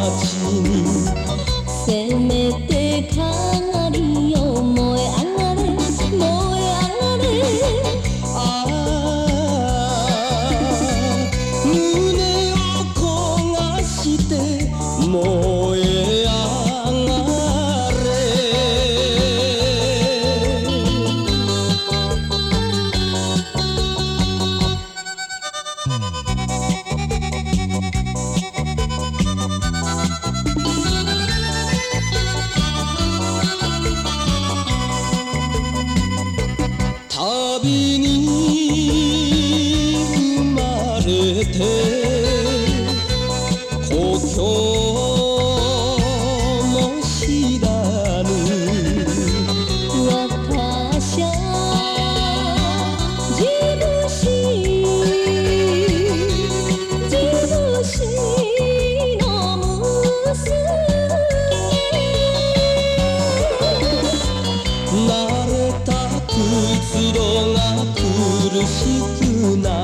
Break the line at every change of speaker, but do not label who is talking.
ちにせめて鏡よ燃え上がれ燃え上がれ
ああ胸を焦がして燃え上がれ旅に生まれて故郷も知らぬ
私は自分史の娘
慣れた靴が苦しくな